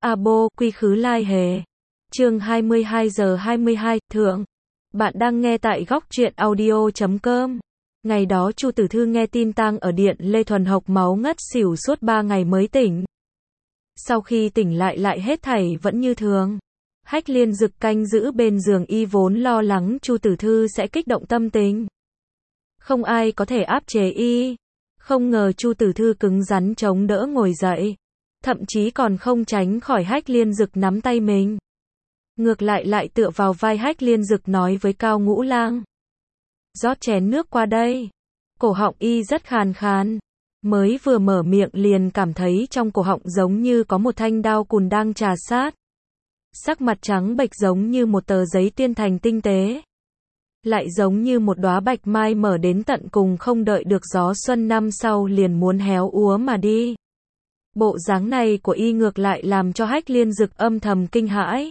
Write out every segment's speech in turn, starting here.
Abo, quy khứ lai hề. Chương 22 giờ 22, thượng. Bạn đang nghe tại góc truyện audio.com. Ngày đó Chu Tử Thư nghe tin tang ở Điện Lê Thuần hộc máu ngất xỉu suốt 3 ngày mới tỉnh. Sau khi tỉnh lại hết thảy vẫn như thường. Hách Liên Dực canh giữ bên giường y vốn lo lắng Chu Tử Thư sẽ kích động tâm tình. Không ai có thể áp chế y. Không ngờ Chu Tử Thư cứng rắn chống đỡ ngồi dậy. Thậm chí còn không tránh khỏi Hách Liên Dực nắm tay mình. Ngược lại tựa vào vai Hách Liên Dực nói với Cao Ngũ Lang. Rót chén nước qua đây. Cổ họng y rất khàn khàn. Mới vừa mở miệng liền cảm thấy trong cổ họng giống như có một thanh đao cùn đang trà sát. Sắc mặt trắng bệch giống như một tờ giấy tiên thành tinh tế. Lại giống như một đóa bạch mai mở đến tận cùng không đợi được gió xuân năm sau liền muốn héo úa mà đi. Bộ dáng này của y ngược lại làm cho Hách Liên Dực âm thầm kinh hãi.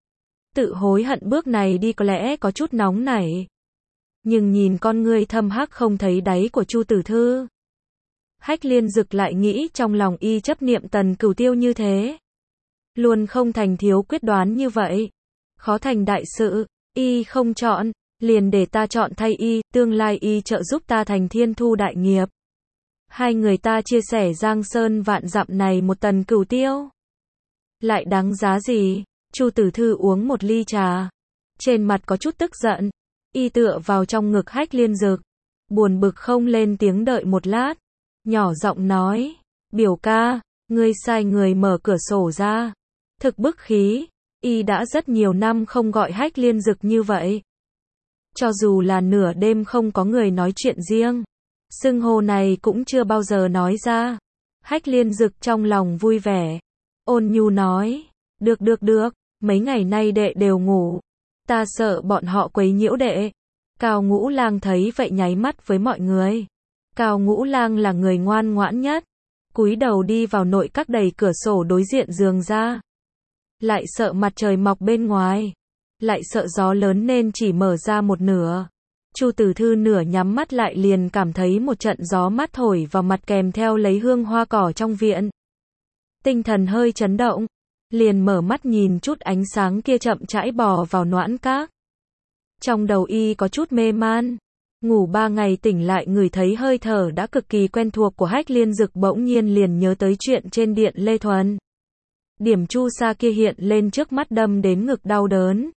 Tự hối hận bước này đi có lẽ có chút nóng nảy. Nhưng nhìn con ngươi thâm hắc không thấy đáy của Chu Tử Thư. Hách Liên Dực lại nghĩ trong lòng y chấp niệm Tần Cửu Tiêu như thế. Luôn không thành thiếu quyết đoán như vậy. Khó thành đại sự, y không chọn, liền để ta chọn thay y, tương lai y trợ giúp ta thành thiên thu đại nghiệp. Hai người ta chia sẻ giang sơn vạn dặm này một Tần Cửu Tiêu. Lại đáng giá gì? Chu Tử Thư uống một ly trà. Trên mặt có chút tức giận. Y tựa vào trong ngực Hách Liên Dực. Buồn bực không lên tiếng đợi một lát. Nhỏ giọng nói. Biểu ca, ngươi sai người mở cửa sổ ra. Thực bức khí. Y đã rất nhiều năm không gọi Hách Liên Dực như vậy. Cho dù là nửa đêm không có người nói chuyện riêng. Xưng hô này cũng chưa bao giờ nói ra. Hách Liên Dực trong lòng vui vẻ. Ôn nhu nói. Được. Mấy ngày nay đệ đều ngủ. Ta sợ bọn họ quấy nhiễu đệ. Cao Ngũ Lang thấy vậy nháy mắt với mọi người. Cao Ngũ Lang là người ngoan ngoãn nhất. Cúi đầu đi vào nội các đẩy cửa sổ đối diện giường ra. Lại sợ mặt trời mọc bên ngoài. Lại sợ gió lớn nên chỉ mở ra một nửa. Chu Tử Thư nửa nhắm mắt lại liền cảm thấy một trận gió mát thổi vào mặt kèm theo lấy hương hoa cỏ trong viện. Tinh thần hơi chấn động. Liền mở mắt nhìn chút ánh sáng kia chậm rãi bò vào noãn các. Trong đầu y có chút mê man. Ngủ 3 ngày tỉnh lại ngửi thấy hơi thở đã cực kỳ quen thuộc của Hách Liên Dực bỗng nhiên liền nhớ tới chuyện trên Điện Lê Thuần. Điểm chu sa kia hiện lên trước mắt đâm đến ngực đau đớn.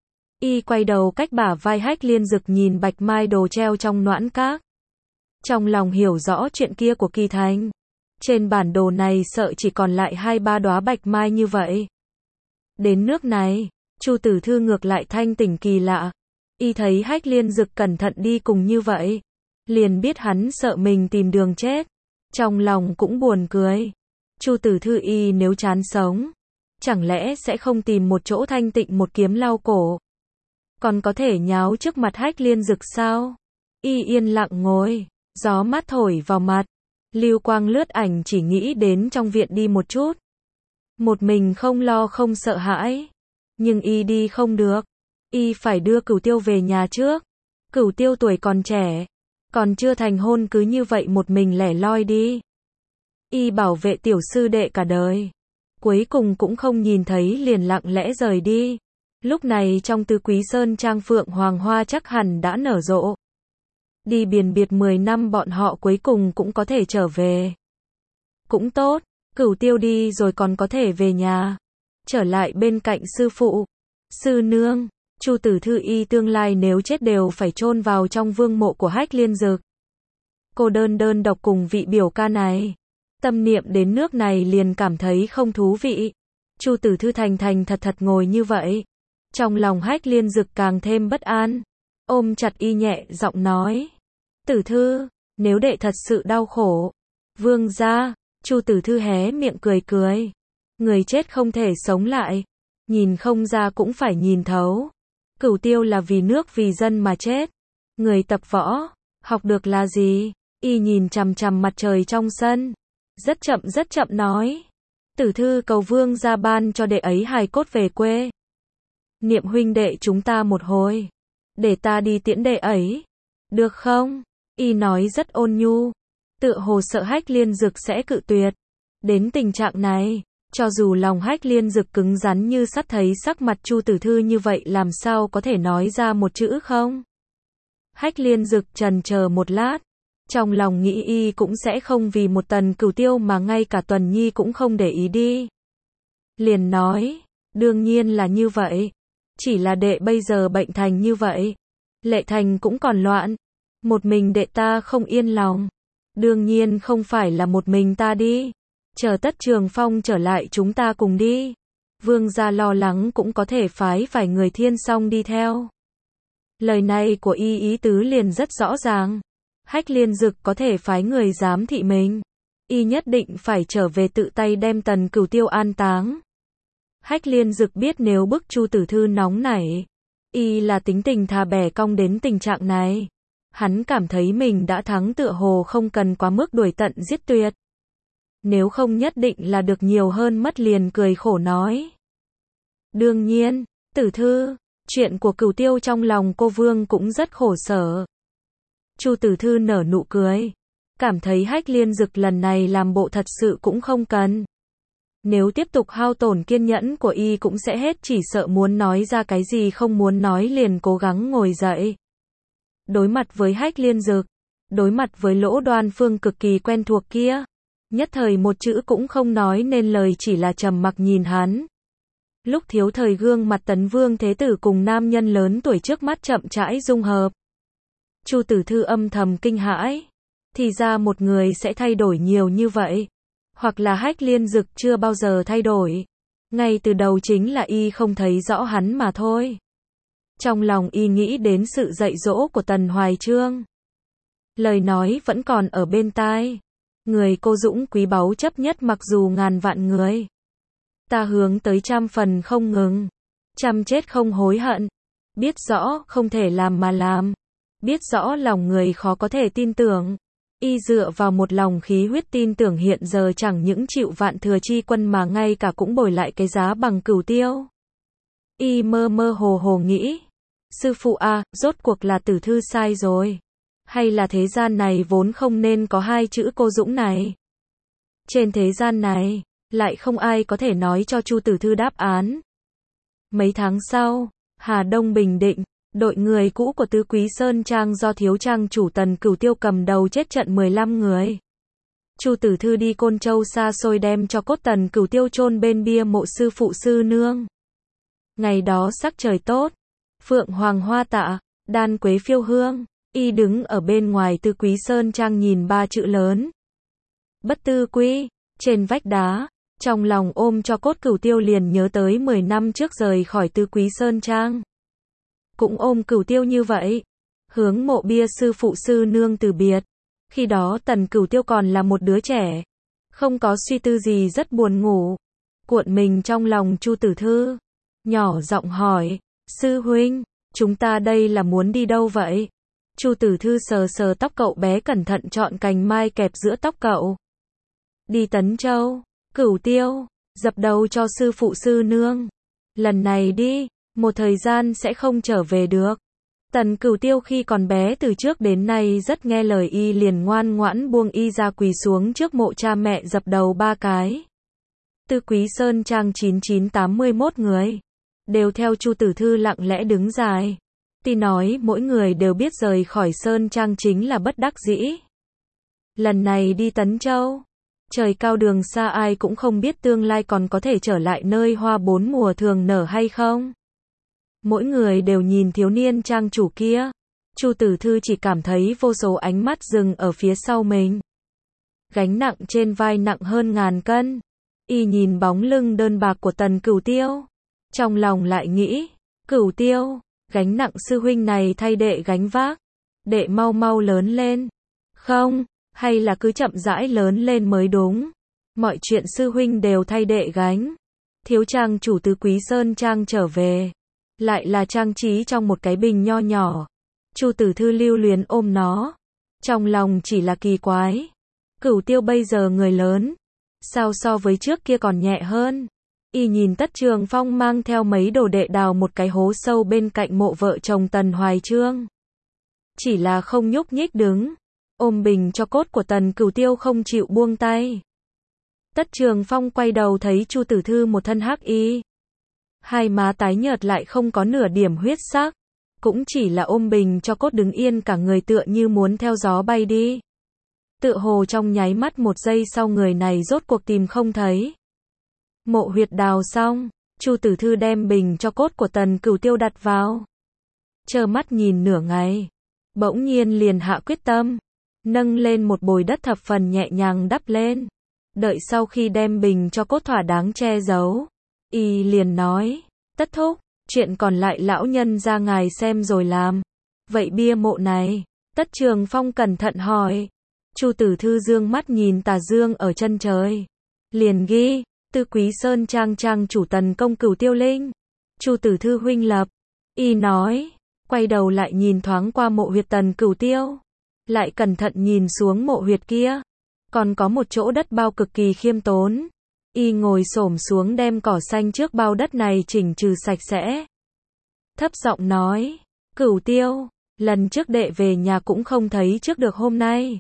Y quay đầu cách bả vai Hách Liên Dực nhìn bạch mai đồ treo trong noãn các. Trong lòng hiểu rõ chuyện kia của Kỳ Thành. Trên bản đồ này sợ chỉ còn lại 2-3 đóa bạch mai như vậy. Đến nước này, Chu Tử Thư ngược lại thanh tỉnh kỳ lạ. Y thấy Hách Liên Dực cẩn thận đi cùng như vậy. Liền biết hắn sợ mình tìm đường chết. Trong lòng cũng buồn cười. Chu Tử Thư y nếu chán sống. Chẳng lẽ sẽ không tìm một chỗ thanh tịnh một kiếm lau cổ. Còn có thể nháo trước mặt Hách Liên Dực sao? Y yên lặng ngồi. Gió mát thổi vào mặt. Lưu quang lướt ảnh chỉ nghĩ đến trong viện đi một chút. Một mình không lo không sợ hãi. Nhưng y đi không được. Y phải đưa Cửu Tiêu về nhà trước. Cửu Tiêu tuổi còn trẻ. Còn chưa thành hôn cứ như vậy một mình lẻ loi đi. Y bảo vệ tiểu sư đệ cả đời. Cuối cùng cũng không nhìn thấy liền lặng lẽ rời đi. Lúc này trong Tứ Quý Sơn Trang phượng hoàng hoa chắc hẳn đã nở rộ. Đi biển biệt 10 năm bọn họ cuối cùng cũng có thể trở về. Cũng tốt, Cửu Tiêu đi rồi còn có thể về nhà. Trở lại bên cạnh sư phụ. Sư nương, Chu Tử Thư y tương lai nếu chết đều phải chôn vào trong vương mộ của Hách Liên Dực. Cô đơn độc cùng vị biểu ca này. Tâm niệm đến nước này liền cảm thấy không thú vị. Chu Tử Thư thành thật ngồi như vậy. Trong lòng Hách Liên Dực càng thêm bất an. Ôm chặt y nhẹ giọng nói. Tử Thư, nếu đệ thật sự đau khổ. Vương gia, Chu Tử Thư hé miệng cười. Người chết không thể sống lại. Nhìn không ra cũng phải nhìn thấu. Cửu Tiêu là vì nước vì dân mà chết. Người tập võ, học được là gì? Y nhìn chằm mặt trời trong sân. Rất chậm nói. Tử Thư cầu vương gia ban cho đệ ấy hài cốt về quê. Niệm huynh đệ chúng ta một hồi. Để ta đi tiễn đệ ấy. Được không? Y nói rất ôn nhu. Tựa hồ sợ Hách Liên Dực sẽ cự tuyệt. Đến tình trạng này, Cho dù lòng Hách Liên Dực cứng rắn như sắt, thấy sắc mặt Chu Tử Thư như vậy làm sao có thể nói ra một chữ không? Hách Liên Dực trần chờ một lát, trong lòng nghĩ y cũng sẽ không vì một Tần Cửu Tiêu mà ngay cả Tuần Nhi cũng không để ý đi. Liền nói, đương nhiên là như vậy. Chỉ là đệ bây giờ bệnh thành như vậy. Lệ Thành cũng còn loạn. Một mình đệ ta không yên lòng. Đương nhiên không phải là một mình ta đi. Chờ Tất Trường Phong trở lại chúng ta cùng đi. Vương gia lo lắng cũng có thể phái vài người Thiên Song đi theo. Lời này của y ý tứ liền rất rõ ràng. Hách Liên Dực có thể phái người giám thị mình. Y nhất định phải trở về tự tay đem Tần Cửu Tiêu an táng. Hách Liên Dực biết nếu bức Chu Tử Thư nóng nảy, y là tính tình thà bẻ cong đến tình trạng này. Hắn cảm thấy mình đã thắng tựa hồ không cần quá mức đuổi tận giết tuyệt. Nếu không nhất định là được nhiều hơn mất, liền cười khổ nói. Đương nhiên, Tử Thư, chuyện của Cửu Tiêu trong lòng cô Vương cũng rất khổ sở. Chu Tử Thư nở nụ cười, cảm thấy Hách Liên Dực lần này làm bộ thật sự cũng không cần. Nếu tiếp tục hao tổn kiên nhẫn của y cũng sẽ hết, chỉ sợ muốn nói ra cái gì không muốn nói liền cố gắng ngồi dậy. Đối mặt với Hách Liên Dực, đối mặt với Lỗ Đoan Phương cực kỳ quen thuộc kia, nhất thời một chữ cũng không nói nên lời, chỉ là trầm mặc nhìn hắn. Lúc thiếu thời gương mặt Tấn Vương Thế Tử cùng nam nhân lớn tuổi trước mắt chậm rãi dung hợp. Chu Tử Thư âm thầm kinh hãi, thì ra một người sẽ thay đổi nhiều như vậy. Hoặc là Hách Liên Dực chưa bao giờ thay đổi. Ngay từ đầu chính là y không thấy rõ hắn mà thôi. Trong lòng y nghĩ đến sự dạy dỗ của Tần Hoài Chương. Lời nói vẫn còn ở bên tai. Người cô dũng quý báu chấp nhất mặc dù ngàn vạn người. Ta hướng tới 100 phần không ngừng. 100 chết không hối hận. Biết rõ không thể làm mà làm. Biết rõ lòng người khó có thể tin tưởng. Y dựa vào một lòng khí huyết tin tưởng hiện giờ chẳng những chịu Vạn Thừa chi quân mà ngay cả cũng bồi lại cái giá bằng Cửu Tiêu. Y mơ mơ hồ hồ nghĩ, sư phụ à, rốt cuộc là Tử Thư sai rồi. Hay là thế gian này vốn không nên có hai chữ cô dũng này. Trên thế gian này, lại không ai có thể nói cho Chu Tử Thư đáp án. Mấy tháng sau, Hà Đông bình định. Đội người cũ của Tứ Quý Sơn Trang do thiếu trang chủ Tần Cửu Tiêu cầm đầu chết trận 15 người. Chu Tử Thư đi Côn Châu xa xôi đem cho cốt Tần Cửu Tiêu chôn bên bia mộ sư phụ sư nương. Ngày đó sắc trời tốt, phượng hoàng hoa tạ, đan quế phiêu hương, y đứng ở bên ngoài Tứ Quý Sơn Trang nhìn ba chữ lớn. Bất tư quý, trên vách đá, trong lòng ôm cho cốt Cửu Tiêu liền nhớ tới 10 năm trước rời khỏi Tứ Quý Sơn Trang. Cũng ôm Cửu Tiêu như vậy, hướng mộ bia sư phụ sư nương từ biệt. Khi đó Tần Cửu Tiêu còn là một đứa trẻ, không có suy tư gì, rất buồn ngủ, cuộn mình trong lòng Chu Tử Thư, nhỏ giọng hỏi, sư huynh, chúng ta đây là muốn đi đâu vậy? Chu Tử Thư sờ sờ tóc cậu bé, cẩn thận chọn cành mai kẹp giữa tóc cậu. Đi Tấn Châu. Cửu Tiêu, dập đầu cho sư phụ sư nương. Lần này đi, một thời gian sẽ không trở về được. Tần Cửu Tiêu khi còn bé từ trước đến nay rất nghe lời y, liền ngoan ngoãn buông y ra quỳ xuống trước mộ cha mẹ dập đầu 3 cái. Tứ Quý Sơn Trang 9981 người, đều theo Chu Tử Thư lặng lẽ đứng dài. Tuy nói mỗi người đều biết rời khỏi Sơn Trang chính là bất đắc dĩ. Lần này đi Tấn Châu, trời cao đường xa, ai cũng không biết tương lai còn có thể trở lại nơi hoa bốn mùa thường nở hay không. Mỗi người đều nhìn thiếu niên trang chủ kia. Chu Tử Thư chỉ cảm thấy vô số ánh mắt dừng ở phía sau mình. Gánh nặng trên vai nặng hơn 1000 cân. Y nhìn bóng lưng đơn bạc của Tần Cửu Tiêu. Trong lòng lại nghĩ, Cửu Tiêu, gánh nặng sư huynh này thay đệ gánh vác. Đệ mau mau lớn lên. Không, hay là cứ chậm rãi lớn lên mới đúng. Mọi chuyện sư huynh đều thay đệ gánh. Thiếu trang chủ Tứ Quý Sơn Trang trở về. Lại là trang trí trong một cái bình nho nhỏ. Chu Tử Thư lưu luyến ôm nó. Trong lòng chỉ là kỳ quái. Cửu Tiêu bây giờ người lớn. Sao so với trước kia còn nhẹ hơn. Y nhìn Tất Trường Phong mang theo mấy đồ đệ đào một cái hố sâu bên cạnh mộ vợ chồng Tần Hoài Chương. Chỉ là không nhúc nhích đứng. Ôm bình cho cốt của Tần Cửu Tiêu không chịu buông tay. Tất Trường Phong quay đầu thấy Chu Tử Thư một thân hắc y. Hai má tái nhợt lại không có nửa điểm huyết sắc. Cũng chỉ là ôm bình cho cốt đứng yên cả người tựa như muốn theo gió bay đi. Tựa hồ trong nháy mắt một giây sau người này rốt cuộc tìm không thấy. Mộ huyệt đào xong, Chu Tử Thư đem bình cho cốt của Tần Cửu Tiêu đặt vào. Trơ mắt nhìn nửa ngày, bỗng nhiên liền hạ quyết tâm, nâng lên một bồi đất thập phần nhẹ nhàng đắp lên. Đợi sau khi đem bình cho cốt thỏa đáng che giấu, y liền nói, Tất thúc, chuyện còn lại lão nhân ra ngài xem rồi làm. Vậy bia mộ này, Tất Trường Phong cẩn thận hỏi. Chu Tử Thư dương mắt nhìn tà dương ở chân trời. Liền ghi, Tư Quý Sơn Trang trang chủ Tần công Cửu Tiêu Linh. Chu Tử Thư huynh lập. Y nói, quay đầu lại nhìn thoáng qua mộ huyệt Tần Cửu Tiêu. Lại cẩn thận nhìn xuống mộ huyệt kia. Còn có một chỗ đất bao cực kỳ khiêm tốn. Y ngồi xổm xuống đem cỏ xanh trước bao đất này chỉnh trừ sạch sẽ. Thấp giọng nói, Cửu Tiêu, lần trước đệ về nhà cũng không thấy trước được hôm nay.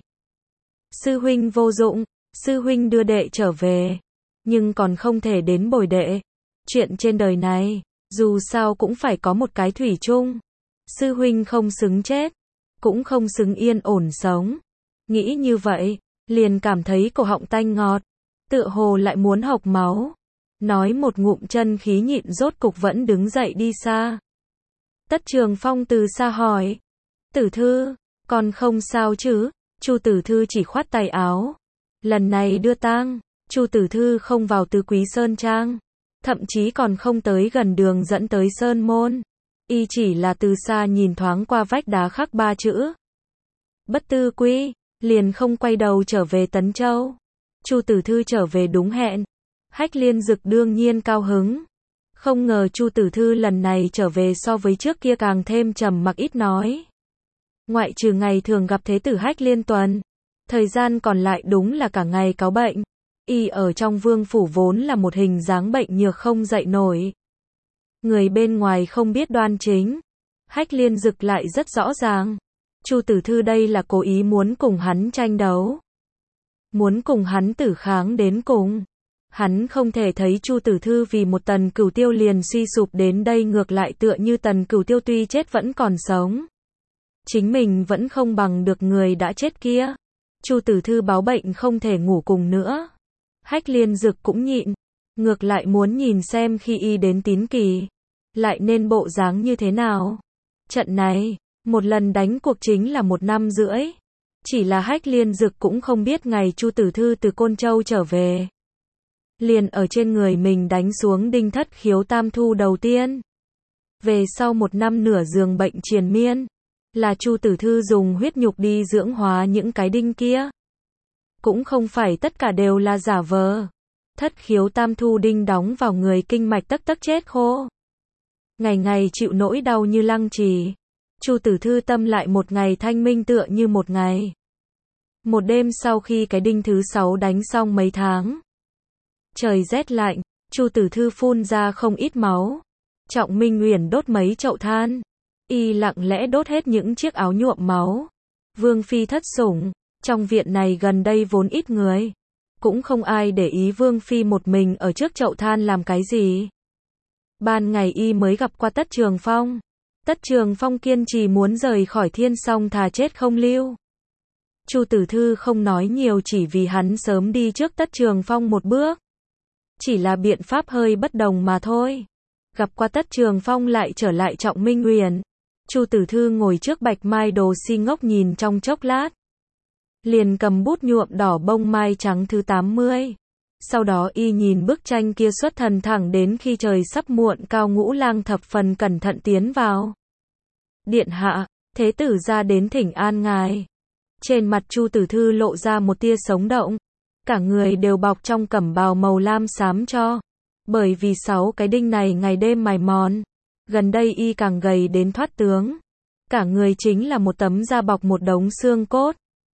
Sư huynh vô dụng, sư huynh đưa đệ trở về, nhưng còn không thể đến bồi đệ. Chuyện trên đời này, dù sao cũng phải có một cái thủy chung. Sư huynh không xứng chết, cũng không xứng yên ổn sống. Nghĩ như vậy, liền cảm thấy cổ họng tanh ngọt, tựa hồ lại muốn hộc máu. Nói một ngụm chân khí nhịn rốt cục vẫn đứng dậy đi xa. Tất Trường Phong từ xa hỏi, Tử Thư, còn không sao chứ? Chu Tử Thư chỉ khoát tay áo. Lần này đưa tang, Chu Tử Thư không vào Tứ Quý Sơn Trang, thậm chí còn không tới gần đường dẫn tới Sơn Môn. Y chỉ là từ xa nhìn thoáng qua vách đá khắc 3 chữ Bất Tư Quý, liền không quay đầu trở về Tấn Châu. Chu Tử Thư trở về đúng hẹn. Hách Liên Dực đương nhiên cao hứng. Không ngờ Chu Tử Thư lần này trở về so với trước kia càng thêm trầm mặc ít nói. Ngoại trừ ngày thường gặp thế tử Hách Liên Tuần, thời gian còn lại đúng là cả ngày cáu bệnh. Y ở trong vương phủ vốn là một hình dáng bệnh nhược không dậy nổi. Người bên ngoài không biết đoan chính. Hách Liên Dực lại rất rõ ràng. Chu Tử Thư đây là cố ý muốn cùng hắn tranh đấu. Muốn cùng hắn tử kháng đến cùng. Hắn không thể thấy Chu Tử Thư vì một Tần Cửu Tiêu liền suy sụp đến đây, ngược lại tựa như Tần Cửu Tiêu tuy chết vẫn còn sống. Chính mình vẫn không bằng được người đã chết kia. Chu Tử Thư báo bệnh không thể ngủ cùng nữa. Hách Liên Dực cũng nhịn. Ngược lại muốn nhìn xem khi y đến Tín Kỳ, lại nên bộ dáng như thế nào. Trận này, một lần đánh cuộc chính là 1 năm rưỡi. Chỉ là Hách Liên Dực cũng không biết ngày Chu Tử Thư từ Côn Châu trở về, liền ở trên người mình đánh xuống đinh thất khiếu tam thu đầu tiên. Về sau 1 năm nửa giường bệnh triền miên, là Chu Tử Thư dùng huyết nhục đi dưỡng hóa những cái đinh kia. Cũng không phải tất cả đều là giả vờ. Thất khiếu tam thu đinh đóng vào người kinh mạch tấc tấc chết khô. Ngày ngày chịu nỗi đau như lăng trì. Chu Tử Thư tâm lại một ngày thanh minh tựa như một ngày. Một đêm sau khi cái đinh thứ 6 đánh xong mấy tháng. Trời rét lạnh, Chu Tử Thư phun ra không ít máu. Trọng Minh Uyển đốt mấy chậu than. Y lặng lẽ đốt hết những chiếc áo nhuộm máu. Vương phi thất sủng, trong viện này gần đây vốn ít người. Cũng không ai để ý Vương phi một mình ở trước chậu than làm cái gì. Ban ngày y mới gặp qua Tất Trường Phong. Tất Trường Phong kiên trì muốn rời khỏi Thiên Song thà chết không lưu. Chu Tử Thư không nói nhiều chỉ vì hắn sớm đi trước Tất Trường Phong một bước. Chỉ là biện pháp hơi bất đồng mà thôi. Gặp qua Tất Trường Phong lại trở lại Trọng Minh Uyển. Chu Tử Thư ngồi trước bạch mai đồ si ngốc nhìn trong chốc lát. Liền cầm bút nhuộm đỏ bông mai trắng thứ 80. Sau đó y nhìn bức tranh kia xuất thần thẳng đến khi trời sắp muộn, Cao Ngũ Lang thập phần cẩn thận tiến vào. Điện hạ, thế tử ra đến thỉnh an ngài. Trên mặt Chu Tử Thư lộ ra một tia sống động. Cả người đều bọc trong cẩm bào màu lam xám cho. Bởi vì 6 cái đinh này ngày đêm mài mòn. Gần đây y càng gầy đến thoát tướng. Cả người chính là một tấm da bọc một đống xương cốt.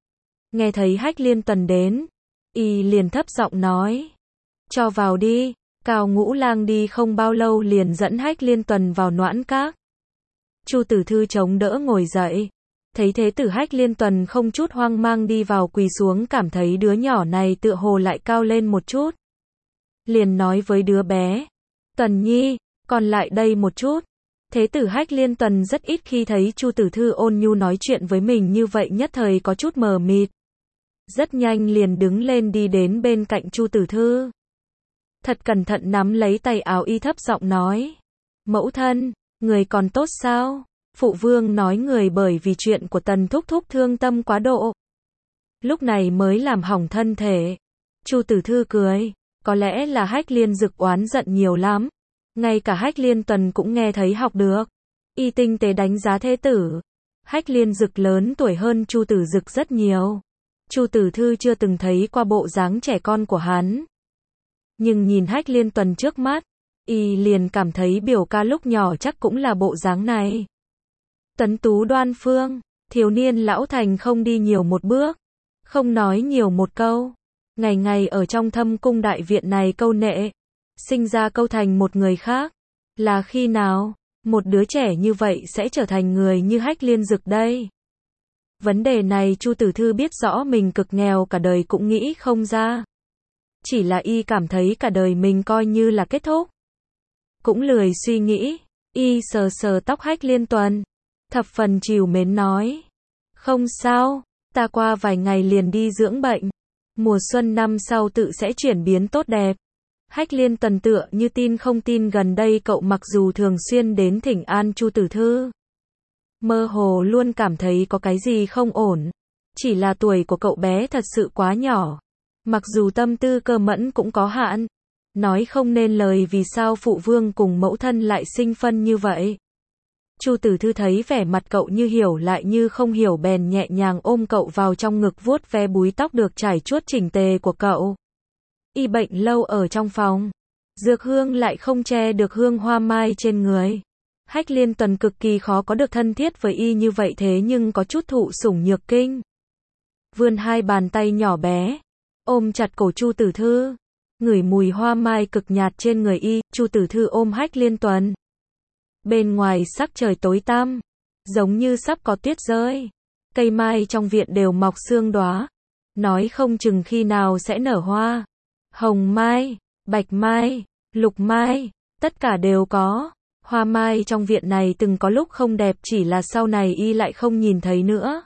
Nghe thấy Hách Liên Tuần đến, y liền thấp giọng nói. Cho vào đi. Cao Ngũ Lang đi không bao lâu liền dẫn Hách Liên Tuần vào Noãn Các. Chu Tử Thư chống đỡ ngồi dậy. Thấy thế tử Hách Liên Tuần không chút hoang mang đi vào quỳ xuống, cảm thấy đứa nhỏ này tựa hồ lại cao lên một chút. Liền nói với đứa bé, Tuần Nhi, con lại đây một chút. Thế tử Hách Liên Tuần rất ít khi thấy Chu Tử Thư ôn nhu nói chuyện với mình như vậy, nhất thời có chút mờ mịt. Rất nhanh liền đứng lên đi đến bên cạnh Chu Tử Thư. Thật cẩn thận nắm lấy tay áo y, thấp giọng nói, mẫu thân, người còn tốt sao? Phụ vương nói người bởi vì chuyện của Tần thúc thúc thương tâm quá độ, lúc này mới làm hỏng thân thể. Chu Tử Thư cười, có lẽ là Hách Liên Dực oán giận nhiều lắm. Ngay cả Hách Liên Tuần cũng nghe thấy học được. Y tinh tế đánh giá thế tử. Hách Liên Dực lớn tuổi hơn Chu Tử Dực rất nhiều. Chu Tử Thư chưa từng thấy qua bộ dáng trẻ con của hắn. Nhưng nhìn Hách Liên Tuần trước mắt, y liền cảm thấy biểu ca lúc nhỏ chắc cũng là bộ dáng này. Tuấn tú đoan phương, thiếu niên lão thành không đi nhiều một bước, không nói nhiều một câu. Ngày ngày ở trong Thâm cung đại viện này câu nệ, sinh ra câu thành một người khác. Là khi nào, một đứa trẻ như vậy sẽ trở thành người như Hách Liên Dực đây? Vấn đề này Chu Tử Thư biết rõ mình cực nghèo cả đời cũng nghĩ không ra. Chỉ là y cảm thấy cả đời mình coi như là kết thúc. Cũng lười suy nghĩ, y sờ sờ tóc Hách Liên Tuần, thập phần trìu mến nói, không sao, ta qua vài ngày liền đi dưỡng bệnh. Mùa xuân năm sau tự sẽ chuyển biến tốt đẹp. Hách Liên Tuần tựa như tin không tin gần đây cậu mặc dù thường xuyên đến thỉnh an Chu Tử Thư, mơ hồ luôn cảm thấy có cái gì không ổn. Chỉ là tuổi của cậu bé thật sự quá nhỏ. Mặc dù tâm tư cơ mẫn cũng có hạn. Nói không nên lời vì sao phụ vương cùng mẫu thân lại sinh phân như vậy. Chu Tử Thư thấy vẻ mặt cậu như hiểu lại như không hiểu, bèn nhẹ nhàng ôm cậu vào trong ngực, vuốt ve búi tóc được trải chuốt chỉnh tề của cậu. Y bệnh lâu ở trong phòng, dược hương lại không che được hương hoa mai trên người. Hách Liên Tuần cực kỳ khó có được thân thiết với y như vậy, thế nhưng có chút thụ sủng nhược kinh. Vươn hai bàn tay nhỏ bé, ôm chặt cổ Chu Tử Thư, ngửi mùi hoa mai cực nhạt trên người y. Chu Tử Thư ôm Hách Liên Tuần. Bên ngoài sắc trời tối tăm, giống như sắp có tuyết rơi. Cây mai trong viện đều mọc sương đóa, nói không chừng khi nào sẽ nở hoa. Hồng mai, bạch mai, lục mai, tất cả đều có. Hoa mai trong viện này từng có lúc không đẹp, chỉ là sau này y lại không nhìn thấy nữa.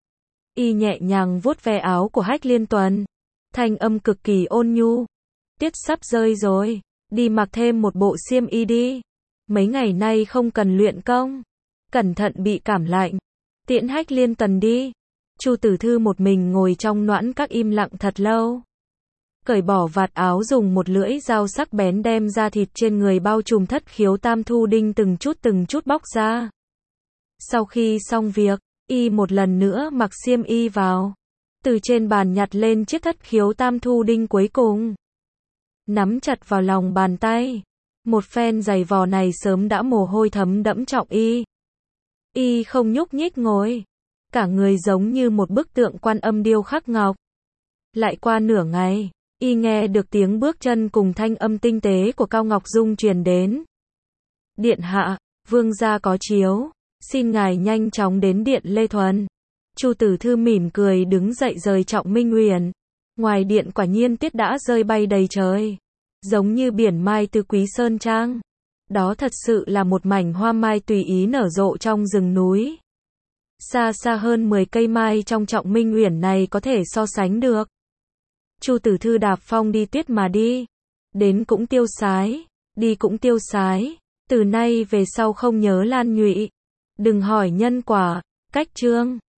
Y nhẹ nhàng vuốt ve áo của Hách Liên Tuần, thanh âm cực kỳ ôn nhu. Tuyết sắp rơi rồi, đi mặc thêm một bộ xiêm y đi. Mấy ngày nay không cần luyện công, cẩn thận bị cảm lạnh. Tiễn Hách Liên Tuần đi. Chu Tử Thư một mình ngồi trong noãn các im lặng thật lâu. Cởi bỏ vạt áo, dùng một lưỡi dao sắc bén đem da thịt trên người bao trùm thất khiếu tam thu đinh từng chút bóc ra. Sau khi xong việc, y một lần nữa mặc xiêm y vào. Từ trên bàn nhặt lên chiếc thất khiếu tam thu đinh cuối cùng, nắm chặt vào lòng bàn tay. Một phen giày vò này sớm đã mồ hôi thấm đẫm trọng y. Y không nhúc nhích ngồi, cả người giống như một bức tượng Quan Âm điêu khắc ngọc. Lại qua nửa ngày, y nghe được tiếng bước chân cùng thanh âm tinh tế của Cao Ngọc Dung truyền đến. Điện hạ, vương gia có chiếu, xin ngài nhanh chóng đến điện Lê Thuần. Chu Tử Thư mỉm cười đứng dậy rời Trọng Minh Huyền. Ngoài điện quả nhiên tuyết đã rơi bay đầy trời, giống như biển mai từ Quý Sơn Trang. Đó thật sự là một mảnh hoa mai tùy ý nở rộ trong rừng núi. Xa xa hơn 10 cây mai trong Trọng Minh Uyển này có thể so sánh được. Chu Tử Thư đạp phong đi tuyết mà đi. Đến cũng tiêu sái, đi cũng tiêu sái. Từ nay về sau không nhớ lan nhụy. Đừng hỏi nhân quả. Cách chương